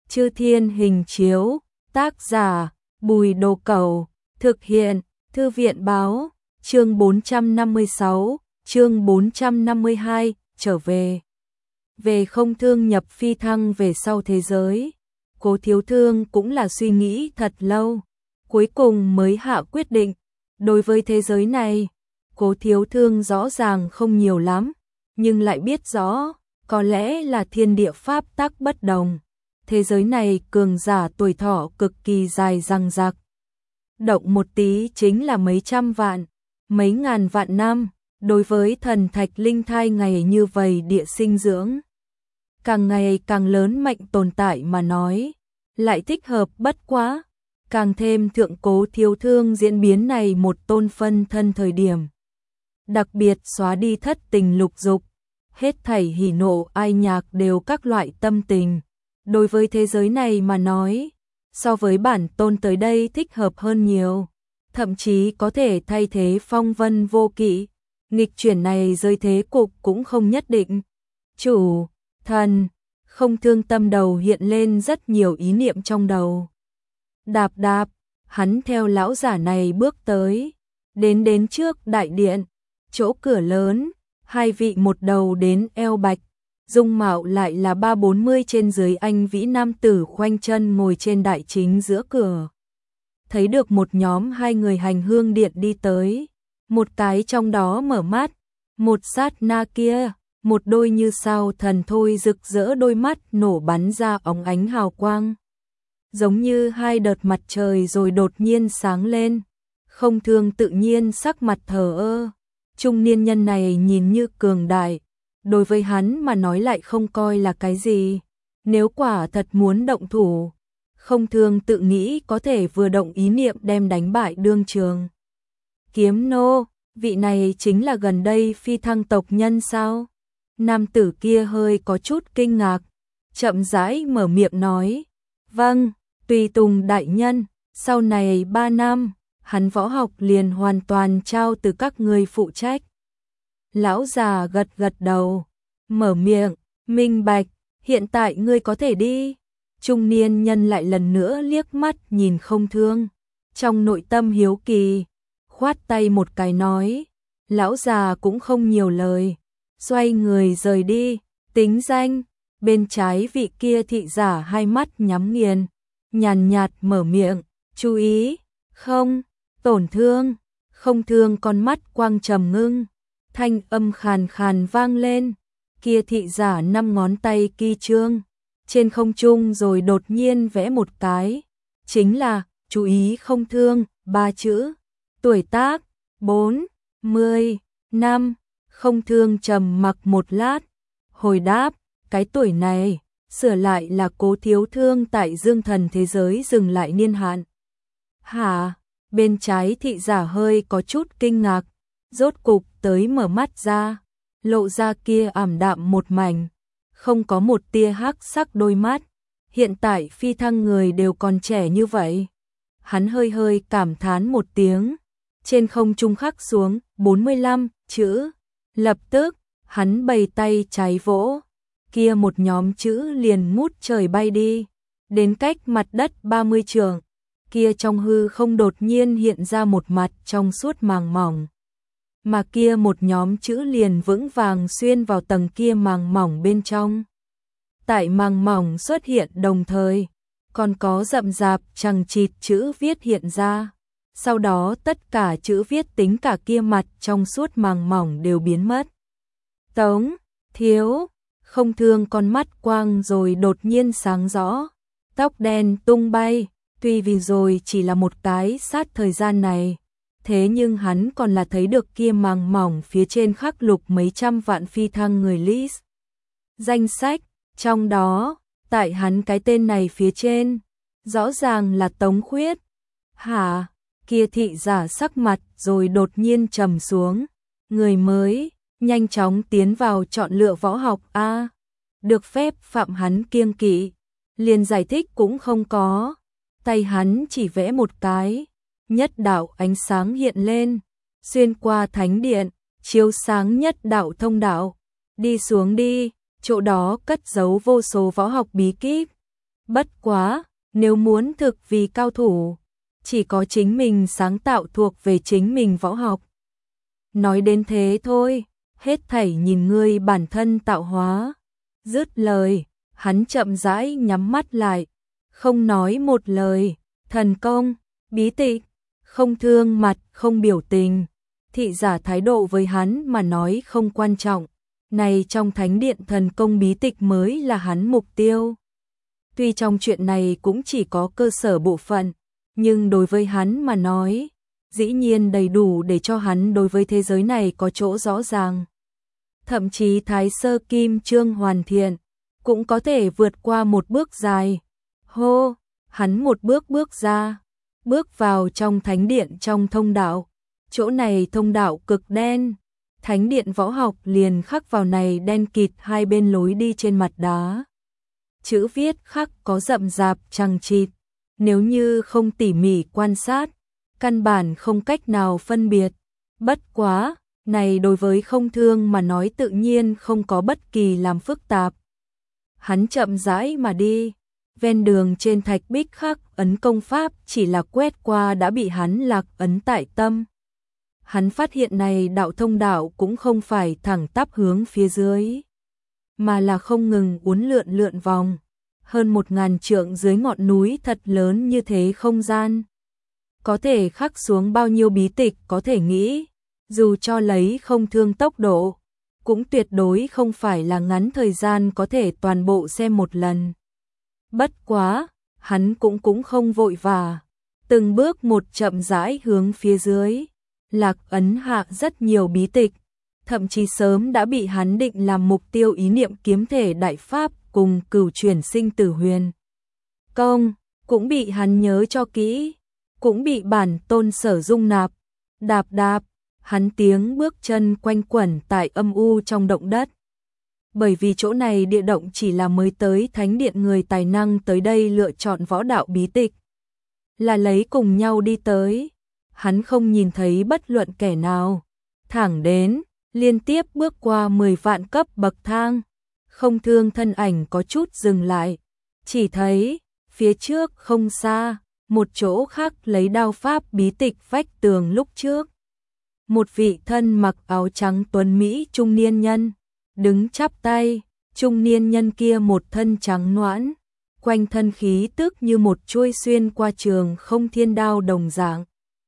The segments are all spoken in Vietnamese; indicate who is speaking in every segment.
Speaker 1: Chư Thiên Hình Chiếu, tác giả Bùi Đồ Cẩu, thực hiện Thư viện Báo, chương 456, chương 452, trở về. Về Không Thương nhập phi thăng về sau thế giới, Cố Thiếu Thương cũng là suy nghĩ thật lâu, cuối cùng mới hạ quyết định. Đối với thế giới này, Cố Thiếu Thương rõ ràng không nhiều lắm, nhưng lại biết rõ, có lẽ là thiên địa pháp tắc bất đồng. Thế giới này cường giả tuổi thọ cực kỳ dài dằng dặc. Động một tí chính là mấy trăm vạn, mấy ngàn vạn năm, đối với thần thạch linh thai ngày như vậy địa sinh dưỡng. Càng ngày càng lớn mạnh tồn tại mà nói, lại thích hợp bất quá, càng thêm thượng Cố Thiếu Thương diễn biến này một tôn phân thân thời điểm. Đặc biệt xóa đi thất tình lục dục, hết thảy hỉ nộ ai nhạc đều các loại tâm tình. Đối với thế giới này mà nói, so với bản tôn tới đây thích hợp hơn nhiều, thậm chí có thể thay thế phong vân vô kỵ, nghịch chuyển này rơi thế cục cũng không nhất định. Chủ, thần, Không Thương tâm đầu hiện lên rất nhiều ý niệm trong đầu. Đạp đạp, hắn theo lão giả này bước tới, đến trước đại điện, chỗ cửa lớn, hai vị một đầu đến eo bạch, dung mạo lại là 3-40 trên dưới anh vĩ nam tử khoanh chân ngồi trên đại chính giữa cửa. Thấy được một nhóm hai người hành hương điện đi tới, một cái trong đó mở mắt, một sát na kia, một đôi như sao thần thôi rực rỡ đôi mắt nổ bắn ra óng ánh hào quang. Giống như hai đợt mặt trời rồi đột nhiên sáng lên, Không Thương tự nhiên sắc mặt thờ ơ. Trung niên nhân này nhìn như cường đại, đối với hắn mà nói lại không coi là cái gì. Nếu quả thật muốn động thủ, Không Thương tự nghĩ có thể vừa động ý niệm đem đánh bại đương trường. Kiếm nô, vị này chính là gần đây phi thăng tộc nhân sao? Nam tử kia hơi có chút kinh ngạc, chậm rãi mở miệng nói, vâng, tùy tùng đại nhân, sau này 3 năm, hắn võ học liền hoàn toàn trao từ các ngươi phụ trách. Lão già gật gật đầu, mở miệng, minh bạch, hiện tại ngươi có thể đi. Trung niên nhân lại lần nữa liếc mắt nhìn Không Thương, trong nội tâm hiếu kỳ, khoát tay một cái nói, lão già cũng không nhiều lời, xoay người rời đi. Tính danh, bên trái vị kia thị giả hai mắt nhắm nghiền, nhàn nhạt mở miệng, chú ý, không tổn thương. Không Thương con mắt quang trầm ngưng, thanh âm khàn khàn vang lên, kia thị giả 5 ngón tay ki chương trên không trung rồi đột nhiên vẽ một cái, chính là chú ý Không Thương 3 chữ. Tuổi tác 40 năm. Không Thương trầm mặc một lát, hồi đáp, cái tuổi này sửa lại là Cố Thiếu Thương tại Dương Thần thế giới dừng lại niên hạn. Hả? Bên trái thị giả hơi có chút kinh ngạc, rốt cục tới mở mắt ra, lộ ra kia ảm đạm một mảnh, không có một tia hắc sắc đôi mắt. Hiện tại phi thăng người đều còn trẻ như vậy. Hắn hơi hơi cảm thán một tiếng, trên không trung khắc xuống 45 chữ. Lập tức, hắn bày tay trái vỗ, kia một nhóm chữ liền ngút trời bay đi, đến cách mặt đất 30 trượng. Kia trong hư không đột nhiên hiện ra một mặt trong suốt màng mỏng, mà kia một nhóm chữ liền vững vàng xuyên vào tầng kia màng mỏng bên trong. Tại màng mỏng xuất hiện đồng thời, còn có rậm rạp chằng chịt chữ viết hiện ra. Sau đó tất cả chữ viết tính cả kia mặt trong suốt màng mỏng đều biến mất. Tống, thiếu, Không Thương con mắt quang rồi đột nhiên sáng rõ, tóc đen tung bay. Tuy vì rồi chỉ là một cái sát thời gian này, thế nhưng hắn còn là thấy được kia màng mỏng phía trên khắc lục mấy trăm vạn phi thăng người list. Danh sách, trong đó, tại hắn cái tên này phía trên, rõ ràng là Tống Khuyết. Hả? Kia thị giả sắc mặt rồi đột nhiên trầm xuống, người mới, nhanh chóng tiến vào chọn lựa võ học a. Được phép phạm hắn kiêng kỵ, liền giải thích cũng không có. Tay hắn chỉ vẽ một cái, nhất đạo ánh sáng hiện lên, xuyên qua thánh điện, chiếu sáng nhất đạo thông đạo. Đi xuống đi, chỗ đó cất giấu vô số võ học bí kíp. Bất quá, nếu muốn thực vì cao thủ, chỉ có chính mình sáng tạo thuộc về chính mình võ học. Nói đến thế thôi, hết thảy nhìn ngươi bản thân tạo hóa. Dứt lời, hắn chậm rãi nhắm mắt lại, không nói một lời. Thần công, bí tịch, không thương mặt, không biểu tình. Thị giả thái độ với hắn mà nói không quan trọng. Này trong thánh điện thần công bí tịch mới là hắn mục tiêu. Tuy trong chuyện này cũng chỉ có cơ sở bộ phận, nhưng đối với hắn mà nói, dĩ nhiên đầy đủ để cho hắn đối với thế giới này có chỗ rõ ràng. Thậm chí Thái Sơ Kim Chương hoàn thiện, cũng có thể vượt qua một bước dài. Hô, hắn một bước bước ra, bước vào trong thánh điện trong thông đạo. Chỗ này thông đạo cực đen, thánh điện võ học liền khắc vào này đen kịt hai bên lối đi trên mặt đá. Chữ viết khắc có rậm rạp chằng chịt, nếu như không tỉ mỉ quan sát, căn bản không cách nào phân biệt. Bất quá, này đối với không thương mà nói tự nhiên không có bất kỳ làm phức tạp. Hắn chậm rãi mà đi, ven đường trên thạch bích khắc ấn công pháp chỉ là quét qua đã bị hắn lạc ấn tại tâm. Hắn phát hiện này đạo thông đạo cũng không phải thẳng tắp hướng phía dưới, mà là không ngừng uốn lượn vòng, hơn 1000 trượng dưới ngọn núi thật lớn như thế không gian. Có thể khắc xuống bao nhiêu bí tịch có thể nghĩ, dù cho lấy không thương tốc độ, cũng tuyệt đối không phải là ngắn thời gian có thể toàn bộ xem một lần. Bất quá, hắn cũng không vội vã, từng bước một chậm rãi hướng phía dưới, lạc ấn hạ rất nhiều bí tịch, thậm chí sớm đã bị hắn định làm mục tiêu ý niệm kiếm thể đại pháp cùng cửu chuyển sinh tử huyền công, cũng bị hắn nhớ cho kỹ, cũng bị bản tôn sở dung nạp. Đạp đạp, hắn tiếng bước chân quanh quẩn tại âm u trong động đất. Bởi vì chỗ này địa động chỉ là mới tới thánh điện người tài năng tới đây lựa chọn võ đạo bí tịch, là lấy cùng nhau đi tới. Hắn không nhìn thấy bất luận kẻ nào, thẳng đến, liên tiếp bước qua 10 vạn cấp bậc thang. Không thương thân ảnh có chút dừng lại, chỉ thấy, phía trước không xa, một chỗ khác lấy đao pháp bí tịch vách tường lúc trước. Một vị thân mặc áo trắng tuấn Mỹ trung niên nhân, đứng chắp tay, trung niên nhân kia một thân trắng noãn, quanh thân khí tức như một chuôi xuyên qua trường không thiên đao đồng dạng.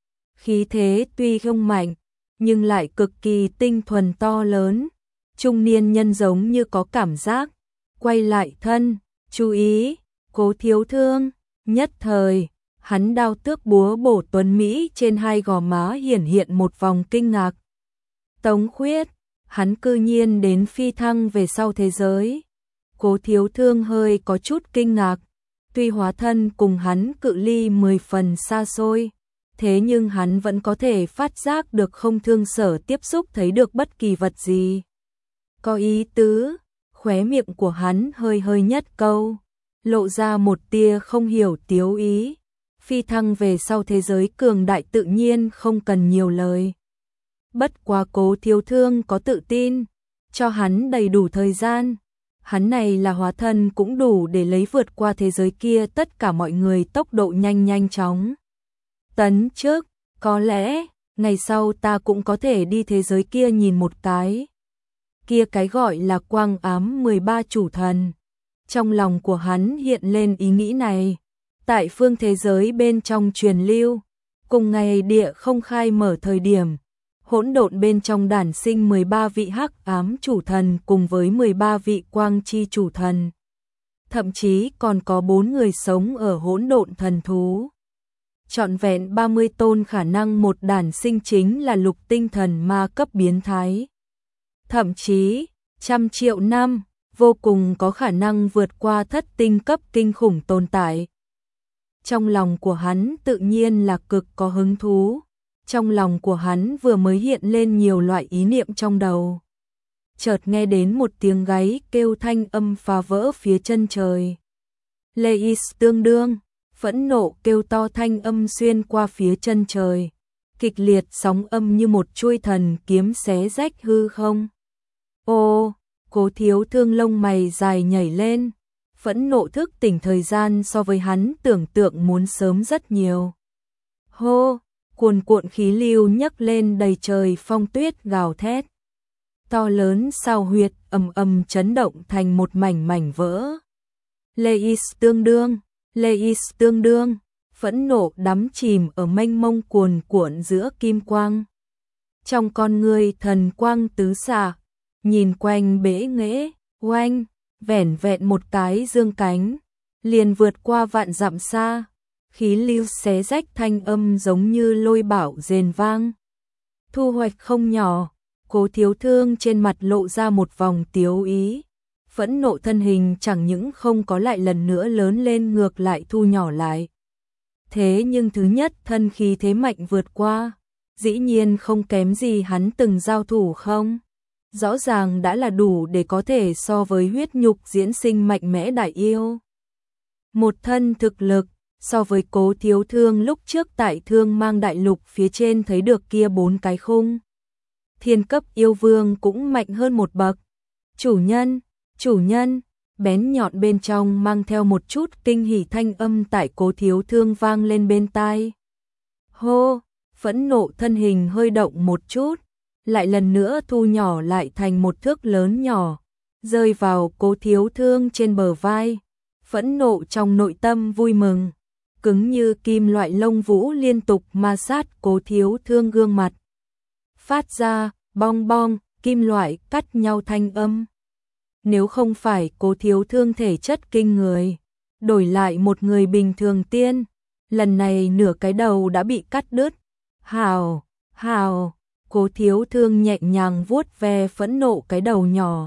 Speaker 1: Khí thế tuy không mạnh, nhưng lại cực kỳ tinh thuần to lớn. Trung niên nhân giống như có cảm giác, quay lại thân, chú ý, Cố Thiếu Thương, nhất thời, hắn đao tước búa bổ tuấn Mỹ trên hai gò má hiển hiện một vòng kinh ngạc. Tống Khuyết, hắn cư nhiên đến phi thăng về sau thế giới. Cố Thiếu Thương hơi có chút kinh ngạc, tuy hóa thân cùng hắn cự ly 10 phần xa xôi, thế nhưng hắn vẫn có thể phát giác được không thương sở tiếp xúc thấy được bất kỳ vật gì. Có ý tứ, khóe miệng của hắn hơi nhất câu, lộ ra một tia không hiểu tiếu ý. Phi thăng về sau thế giới cường đại tự nhiên không cần nhiều lời. Bất quá Cố Thiếu Thương có tự tin, cho hắn đầy đủ thời gian. Hắn này là hóa thân cũng đủ để lấy vượt qua thế giới kia tất cả mọi người tốc độ nhanh chóng. Tấn trước, có lẽ, ngày sau ta cũng có thể đi thế giới kia nhìn một cái. Kia cái gọi là quang ám 13 chủ thần. Trong lòng của hắn hiện lên ý nghĩ này. Tại phương thế giới bên trong truyền lưu, cùng ngày địa không khai mở thời điểm, hỗn độn bên trong đản sinh 13 vị hắc ám chủ thần cùng với 13 vị quang chi chủ thần. Thậm chí còn có 4 người sống ở hỗn độn thần thú. Trọn vẹn 30 tôn khả năng một đản sinh chính là lục tinh thần ma cấp biến thái. Thậm chí, 100 triệu năm, vô cùng có khả năng vượt qua thất tinh cấp kinh khủng tồn tại. Trong lòng của hắn tự nhiên là cực có hứng thú. Trong lòng của hắn vừa mới hiện lên nhiều loại ý niệm trong đầu. Chợt nghe đến một tiếng gáy kêu thanh âm phá vỡ phía chân trời. Leis tương đương, phẫn nộ kêu to thanh âm xuyên qua phía chân trời. Kịch liệt sóng âm như một chuôi thần kiếm xé rách hư không. Ô, Cố Thiếu Thương lông mày dài nhảy lên. phẫn nộ thức tỉnh thời gian so với hắn tưởng tượng muốn sớm rất nhiều. Hô, cuồn cuộn khí lưu nhấc lên đầy trời, phong tuyết gào thét. To lớn sao huyệt ầm ầm chấn động thành một mảnh mảnh vỡ. Leis tương đương, phẫn nộ đắm chìm ở mênh mông cuồn cuộn giữa kim quang. Trong con người thần quang tứ xạ, nhìn quanh bể nghễ, oanh, vẻn vẹn một cái dương cánh, liền vượt qua vạn dặm xa, khí lưu xé rách thanh âm giống như lôi bạo rền vang. Thu hoạch không nhỏ, Cố Thiếu Thương trên mặt lộ ra một vòng tiếu ý, phẫn nộ thân hình chẳng những không có lại lần nữa lớn lên, ngược lại thu nhỏ lại. Thế nhưng thứ nhất thân khí thế mạnh vượt qua, dĩ nhiên không kém gì hắn từng giao thủ không? Rõ ràng đã là đủ để có thể so với huyết nhục diễn sinh mạnh mẽ đại yêu. Một thân thực lực, so với Cố Thiếu Thương lúc trước tại Thương Mang Đại Lục phía trên thấy được kia 4 cái khung thiên cấp yêu vương cũng mạnh hơn một bậc. Chủ nhân, bén nhọn bên trong mang theo một chút kinh hỉ thanh âm tại Cố Thiếu Thương vang lên bên tai. Hô, phẫn nộ thân hình hơi động một chút, lại lần nữa thu nhỏ lại thành một thước lớn nhỏ, rơi vào Cố Thiếu Thương trên bờ vai. Phẫn nộ trong nội tâm vui mừng, cứng như kim loại lông vũ liên tục ma sát Cố Thiếu Thương gương mặt. Phát ra bong bong, kim loại cắt nhau thanh âm. Nếu không phải Cố Thiếu Thương thể chất kinh người, đổi lại một người bình thường tiên, lần này nửa cái đầu đã bị cắt đứt. Hào, Cố Thiếu Thương nhẹ nhàng vuốt ve phẫn nộ cái đầu nhỏ.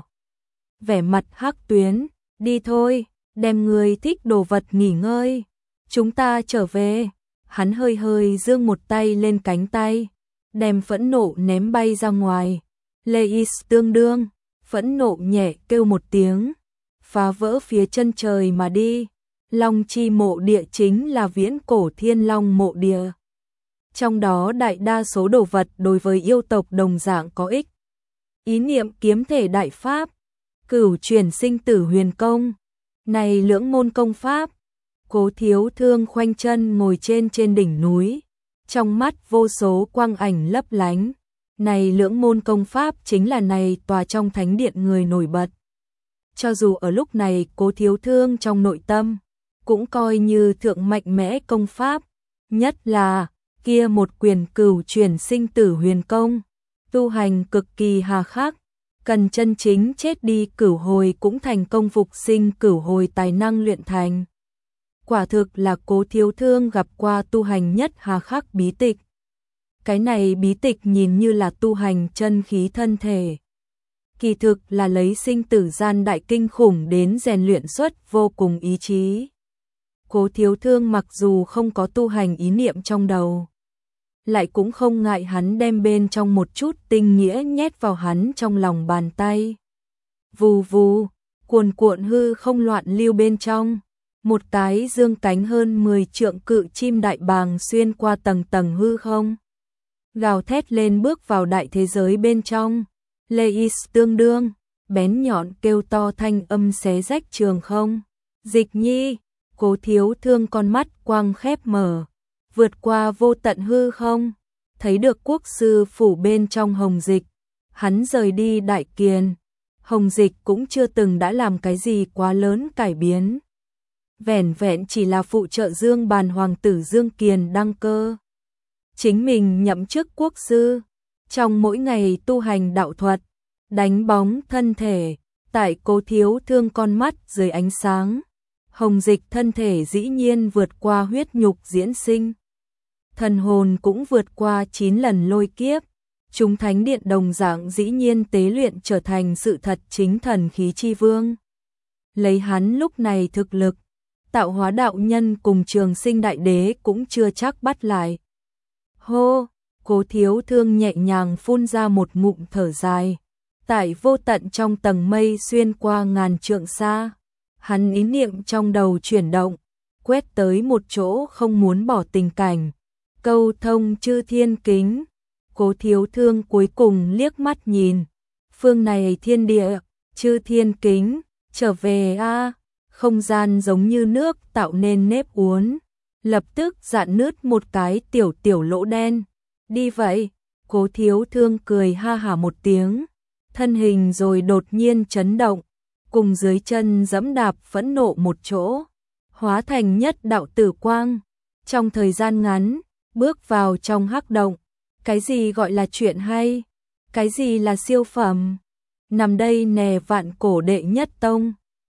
Speaker 1: Vẻ mặt hắc tuyến, đi thôi, đem người thích đồ vật nghỉ ngơi. Chúng ta trở về. Hắn hơi hơi giương một tay lên cánh tay, đem phẫn nộ ném bay ra ngoài. Leis tương đương, phẫn nộ nhẹ kêu một tiếng, phá vỡ phía chân trời mà đi. Long chi mộ địa chính là viễn cổ thiên long mộ địa. Trong đó đại đa số đồ vật đối với yêu tộc đồng dạng có ích. Ý niệm kiếm thể đại pháp, cửu chuyển sinh tử huyền công, này lưỡng môn công pháp. Cố Thiếu Thương khoanh chân ngồi trên đỉnh núi, trong mắt vô số quang ảnh lấp lánh. Này lưỡng môn công pháp chính là này tòa trong thánh điện người nổi bật. Cho dù ở lúc này Cố Thiếu Thương trong nội tâm cũng coi như thượng mạnh mẽ công pháp, nhất là kia một quyền cửu chuyển sinh tử huyền công, tu hành cực kỳ hà khắc, cần chân chính chết đi cửu hồi cũng thành công phục sinh cửu hồi tài năng luyện thành. Quả thực là Cố Thiếu Thương gặp qua tu hành nhất hà khắc bí tịch. Cái này bí tịch nhìn như là tu hành chân khí thân thể, kỳ thực là lấy sinh tử gian đại kinh khủng đến rèn luyện xuất vô cùng ý chí. Cố Thiếu Thương mặc dù không có tu hành ý niệm trong đầu, lại cũng không ngại hắn đem bên trong một chút tinh nghĩa nhét vào hắn trong lòng bàn tay. Vù vù, cuồn cuộn hư không loạn lưu bên trong, một cái dương cánh hơn 10 trượng cự chim đại bàng xuyên qua tầng tầng hư không, gào thét lên bước vào đại thế giới bên trong. Leis tương đương, bén nhọn kêu to thanh âm xé rách trường không. Dịch nhi, Cố Thiếu Thương con mắt quang khép mở, vượt qua vô tận hư không, thấy được quốc sư phủ bên trong Hồng Dịch. Hắn rời đi Đại Kiền, Hồng Dịch cũng chưa từng đã làm cái gì quá lớn cải biến. Vẻn vẹn chỉ là phụ trợ Dương Bàn hoàng tử Dương Kiền đăng cơ. Chính mình nhậm chức quốc sư, trong mỗi ngày tu hành đạo thuật, đánh bóng thân thể, tại Cố Thiếu Thương con mắt dưới ánh sáng. Hồng Dịch thân thể dĩ nhiên vượt qua huyết nhục diễn sinh. Thần hồn cũng vượt qua 9 lần lôi kiếp. Chúng thánh điện đồng dạng dĩ nhiên tế luyện trở thành sự thật chính thần khí chi vương. Lấy hắn lúc này thực lực, tạo hóa đạo nhân cùng Trường Sinh đại đế cũng chưa chắc bắt lại. Hô, Cố Thiếu Thương nhẹ nhàng phun ra một ngụm thở dài. Tại vô tận trong tầng mây xuyên qua ngàn trượng xa, hắn ý niệm trong đầu chuyển động, quét tới một chỗ không muốn bỏ tình cảnh. Câu thông chư thiên kính. Cố Thiếu Thương cuối cùng liếc mắt nhìn. Phương này thiên địa, chư thiên kính, trở về a. không gian giống như nước tạo nên nếp uốn, lập tức rạn nứt một cái tiểu tiểu lỗ đen. Đi vậy, Cố Thiếu Thương cười ha hả một tiếng, thân hình rồi đột nhiên chấn động, cùng dưới chân giẫm đạp phẫn nộ một chỗ, hóa thành nhất đạo tử quang, trong thời gian ngắn, bước vào trong hắc động. Cái gì gọi là chuyện hay? Cái gì là siêu phẩm? Nằm đây nè, Vạn Cổ đệ nhất tông.